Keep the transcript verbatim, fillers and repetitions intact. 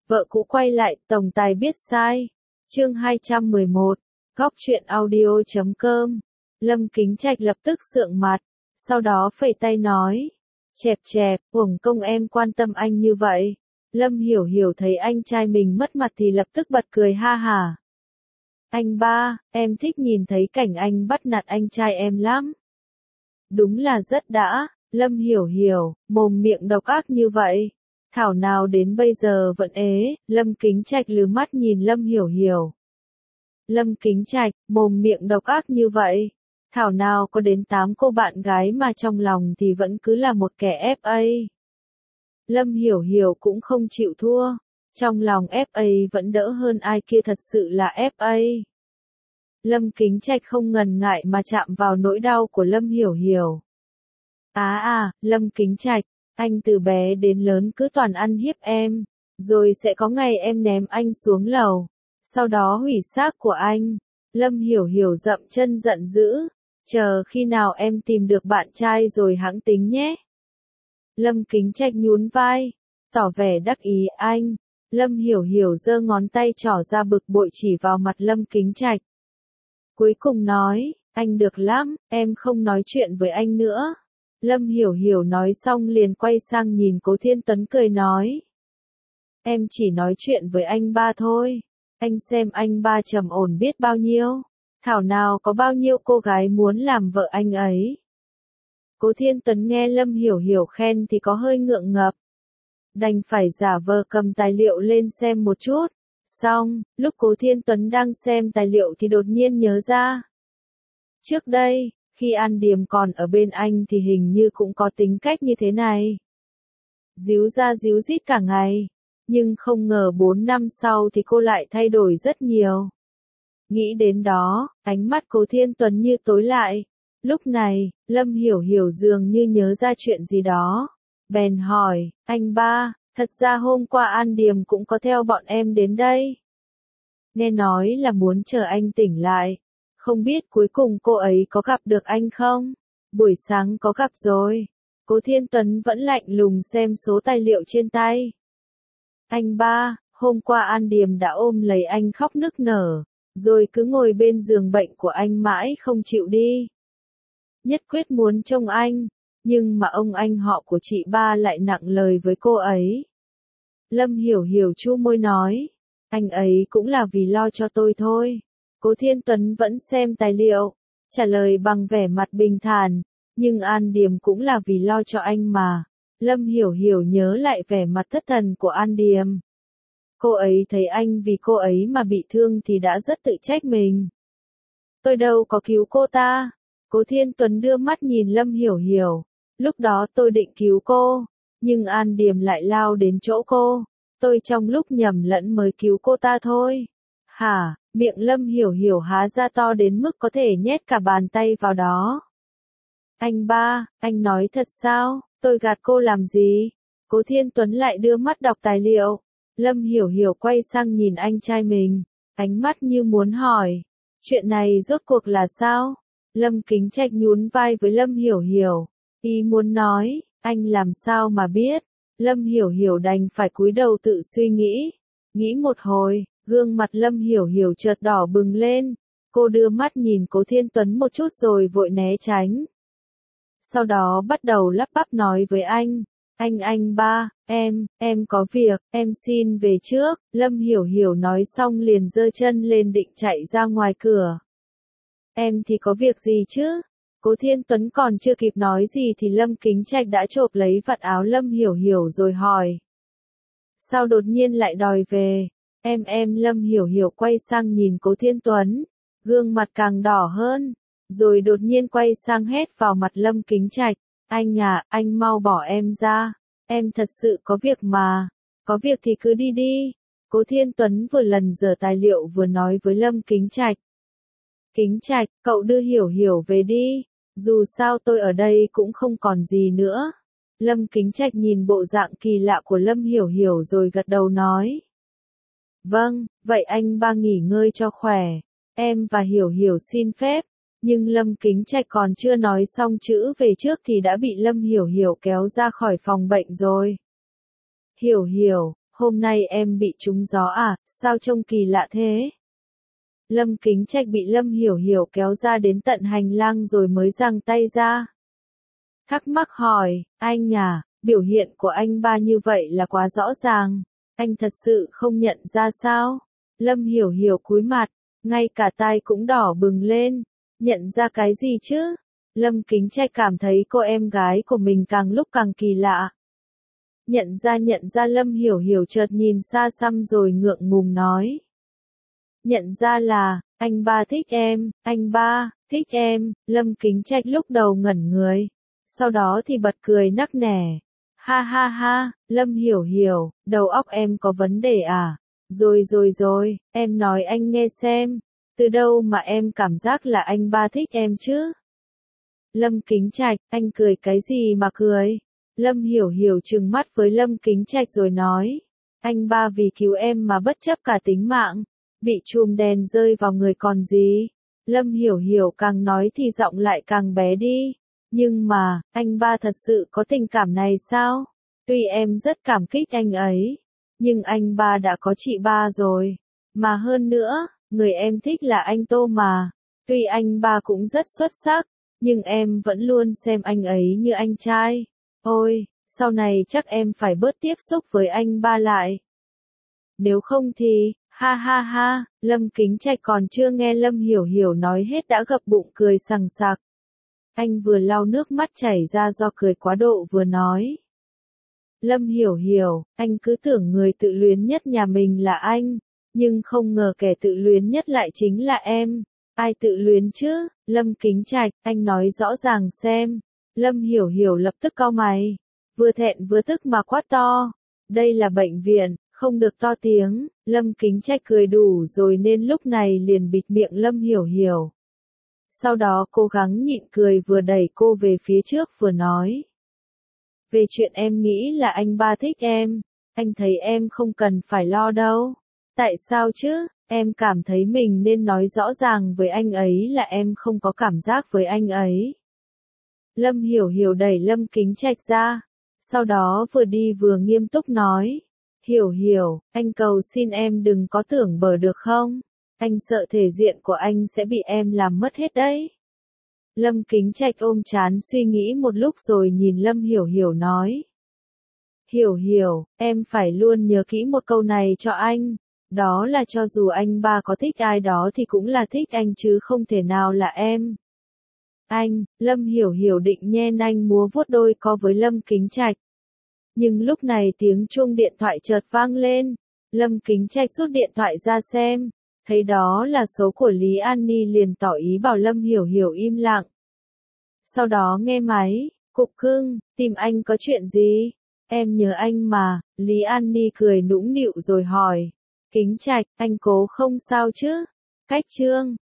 Vợ cũ quay lại, tổng tài biết sai. Chương hai trăm mười một, góc truyện audio chấm com. Lâm Kính Trạch lập tức sượng mặt, sau đó phẩy tay nói, chẹp chẹp, uổng công em quan tâm anh như vậy. Lâm Hiểu Hiểu thấy anh trai mình mất mặt thì lập tức bật cười ha hả. Anh ba, em thích nhìn thấy cảnh anh bắt nạt anh trai em lắm. Đúng là rất đã, Lâm Hiểu Hiểu, mồm miệng độc ác như vậy. Thảo nào đến bây giờ vẫn ế, Lâm Kính Trạch lừ mắt nhìn Lâm Hiểu Hiểu. Lâm Kính Trạch, mồm miệng độc ác như vậy. Thảo nào có đến tám cô bạn gái mà trong lòng thì vẫn cứ là một kẻ ép a. Lâm Hiểu Hiểu cũng không chịu thua. Trong lòng ép a vẫn đỡ hơn ai kia thật sự là ép a. Lâm Kính Trạch không ngần ngại mà chạm vào nỗi đau của Lâm Hiểu Hiểu. À à, Lâm Kính Trạch, anh từ bé đến lớn cứ toàn ăn hiếp em, rồi sẽ có ngày em ném anh xuống lầu, sau đó hủy xác của anh. Lâm Hiểu Hiểu dậm chân giận dữ, chờ khi nào em tìm được bạn trai rồi hẵng tính nhé. Lâm Kính Trạch nhún vai, tỏ vẻ đắc ý anh. Lâm Hiểu Hiểu giơ ngón tay trỏ ra bực bội chỉ vào mặt Lâm Kính Trạch. Cuối cùng nói, anh được lắm, em không nói chuyện với anh nữa. Lâm Hiểu Hiểu nói xong liền quay sang nhìn Cố Thiên Tuấn cười nói. Em chỉ nói chuyện với anh ba thôi. Anh xem anh ba trầm ổn biết bao nhiêu. Thảo nào có bao nhiêu cô gái muốn làm vợ anh ấy. Cố Thiên Tuấn nghe Lâm Hiểu Hiểu khen thì có hơi ngượng ngập. Đành phải giả vờ cầm tài liệu lên xem một chút. Xong, lúc Cố Thiên Tuấn đang xem tài liệu thì đột nhiên nhớ ra. Trước đây, khi An Điềm còn ở bên anh thì hình như cũng có tính cách như thế này. Díu ra díu dít cả ngày. Nhưng không ngờ bốn năm sau thì cô lại thay đổi rất nhiều. Nghĩ đến đó, ánh mắt Cố Thiên Tuấn như tối lại. Lúc này, Lâm Hiểu Hiểu dường như nhớ ra chuyện gì đó. Bèn hỏi, anh ba, thật ra hôm qua An Điềm cũng có theo bọn em đến đây. Nghe nói là muốn chờ anh tỉnh lại. Không biết cuối cùng cô ấy có gặp được anh không? Buổi sáng có gặp rồi. Cố Thiên Tuấn vẫn lạnh lùng xem số tài liệu trên tay. Anh ba, hôm qua An Điềm đã ôm lấy anh khóc nức nở, rồi cứ ngồi bên giường bệnh của anh mãi không chịu đi. Nhất quyết muốn trông anh, nhưng mà ông anh họ của chị ba lại nặng lời với cô ấy. Lâm Hiểu Hiểu chu môi nói, anh ấy cũng là vì lo cho tôi thôi. Cố Thiên Tuấn vẫn xem tài liệu, trả lời bằng vẻ mặt bình thản, nhưng An Điềm cũng là vì lo cho anh mà. Lâm Hiểu Hiểu nhớ lại vẻ mặt thất thần của An Điềm. Cô ấy thấy anh vì cô ấy mà bị thương thì đã rất tự trách mình. Tôi đâu có cứu cô ta. Cố Thiên Tuấn đưa mắt nhìn Lâm Hiểu Hiểu. Lúc đó tôi định cứu cô, nhưng An Điềm lại lao đến chỗ cô. Tôi trong lúc nhầm lẫn mới cứu cô ta thôi. Hả, miệng Lâm Hiểu Hiểu há ra to đến mức có thể nhét cả bàn tay vào đó. Anh ba, anh nói thật sao, tôi gạt cô làm gì? Cố Thiên Tuấn lại đưa mắt đọc tài liệu. Lâm Hiểu Hiểu quay sang nhìn anh trai mình, ánh mắt như muốn hỏi. Chuyện này rốt cuộc là sao? Lâm Kính Trạch nhún vai với Lâm Hiểu Hiểu. Ý muốn nói, anh làm sao mà biết? Lâm Hiểu Hiểu đành phải cúi đầu tự suy nghĩ. Nghĩ một hồi, gương mặt Lâm Hiểu Hiểu chợt đỏ bừng lên. Cô đưa mắt nhìn Cố Thiên Tuấn một chút rồi vội né tránh. Sau đó bắt đầu lắp bắp nói với anh. Anh anh ba, em, em có việc, em xin về trước. Lâm Hiểu Hiểu nói xong liền giơ chân lên định chạy ra ngoài cửa. Em thì có việc gì chứ? Cố Thiên Tuấn còn chưa kịp nói gì thì Lâm Kính Trạch đã chộp lấy vạt áo Lâm Hiểu Hiểu rồi hỏi. Sao đột nhiên lại đòi về? Em em Lâm Hiểu Hiểu quay sang nhìn Cố Thiên Tuấn, gương mặt càng đỏ hơn, rồi đột nhiên quay sang hét vào mặt Lâm Kính Trạch. Anh à, anh mau bỏ em ra, em thật sự có việc mà, có việc thì cứ đi đi. Cố Thiên Tuấn vừa lần dở tài liệu vừa nói với Lâm Kính Trạch. Kính Trạch, cậu đưa Hiểu Hiểu về đi, dù sao tôi ở đây cũng không còn gì nữa. Lâm Kính Trạch nhìn bộ dạng kỳ lạ của Lâm Hiểu Hiểu rồi gật đầu nói. Vâng, vậy anh ba nghỉ ngơi cho khỏe, em và Hiểu Hiểu xin phép. Nhưng Lâm Kính Trạch còn chưa nói xong chữ về trước thì đã bị Lâm Hiểu Hiểu kéo ra khỏi phòng bệnh rồi. Hiểu Hiểu, hôm nay em bị trúng gió à, sao trông kỳ lạ thế? Lâm Kính Trạch bị Lâm Hiểu Hiểu kéo ra đến tận hành lang rồi mới giang tay ra. Thắc mắc hỏi, anh à, biểu hiện của anh ba như vậy là quá rõ ràng, anh thật sự không nhận ra sao? Lâm Hiểu Hiểu cúi mặt, ngay cả tai cũng đỏ bừng lên, nhận ra cái gì chứ? Lâm Kính Trạch cảm thấy cô em gái của mình càng lúc càng kỳ lạ. Nhận ra nhận ra Lâm Hiểu Hiểu chợt nhìn xa xăm rồi ngượng ngùng nói. Nhận ra là, anh ba thích em, anh ba, thích em, Lâm Kính Trạch lúc đầu ngẩn người, sau đó thì bật cười nắc nẻ. Ha ha ha, Lâm Hiểu Hiểu, đầu óc em có vấn đề à? Rồi rồi rồi, em nói anh nghe xem, từ đâu mà em cảm giác là anh ba thích em chứ? Lâm Kính Trạch, anh cười cái gì mà cười? Lâm Hiểu Hiểu trừng mắt với Lâm Kính Trạch rồi nói, anh ba vì cứu em mà bất chấp cả tính mạng, bị chùm đèn rơi vào người còn gì. Lâm Hiểu Hiểu càng nói thì giọng lại càng bé đi, nhưng mà, anh ba thật sự có tình cảm này sao? Tuy em rất cảm kích anh ấy, nhưng anh ba đã có chị ba rồi, mà hơn nữa, người em thích là anh Tô mà, tuy anh ba cũng rất xuất sắc, nhưng em vẫn luôn xem anh ấy như anh trai. Ôi, sau này chắc em phải bớt tiếp xúc với anh ba lại. Nếu không thì, ha ha ha, Lâm Kính Trạch còn chưa nghe Lâm Hiểu Hiểu nói hết đã gập bụng cười sằng sặc. Anh vừa lau nước mắt chảy ra do cười quá độ vừa nói. Lâm Hiểu Hiểu, anh cứ tưởng người tự luyến nhất nhà mình là anh, nhưng không ngờ kẻ tự luyến nhất lại chính là em. Ai tự luyến chứ? Lâm Kính Trạch, anh nói rõ ràng xem. Lâm Hiểu Hiểu lập tức cau mày, vừa thẹn vừa tức mà quát to. Đây là bệnh viện, không được to tiếng. Lâm Kính Trạch cười đủ rồi nên lúc này liền bịt miệng Lâm Hiểu Hiểu. Sau đó cố gắng nhịn cười vừa đẩy cô về phía trước vừa nói. Về chuyện em nghĩ là anh ba thích em, anh thấy em không cần phải lo đâu. Tại sao chứ? Em cảm thấy mình nên nói rõ ràng với anh ấy là em không có cảm giác với anh ấy. Lâm Hiểu Hiểu đẩy Lâm Kính Trạch ra, sau đó vừa đi vừa nghiêm túc nói. Hiểu Hiểu, anh cầu xin em đừng có tưởng bở được không? Anh sợ thể diện của anh sẽ bị em làm mất hết đấy. Lâm Kính Trạch ôm trán suy nghĩ một lúc rồi nhìn Lâm Hiểu Hiểu nói. Hiểu Hiểu, em phải luôn nhớ kỹ một câu này cho anh. Đó là cho dù anh ba có thích ai đó thì cũng là thích anh chứ không thể nào là em. Anh, Lâm Hiểu Hiểu định nhen anh múa vuốt đôi co với Lâm Kính Trạch. Nhưng lúc này tiếng chuông điện thoại chợt vang lên. Lâm Kính Trạch rút điện thoại ra xem. Thấy đó là số của Lý An Ni liền tỏ ý bảo Lâm Hiểu Hiểu im lặng. Sau đó nghe máy, cục cưng, tìm anh có chuyện gì? Em nhớ anh mà, Lý An Ni cười nũng nịu rồi hỏi. Kính Trạch, anh cố không sao chứ? Cách chương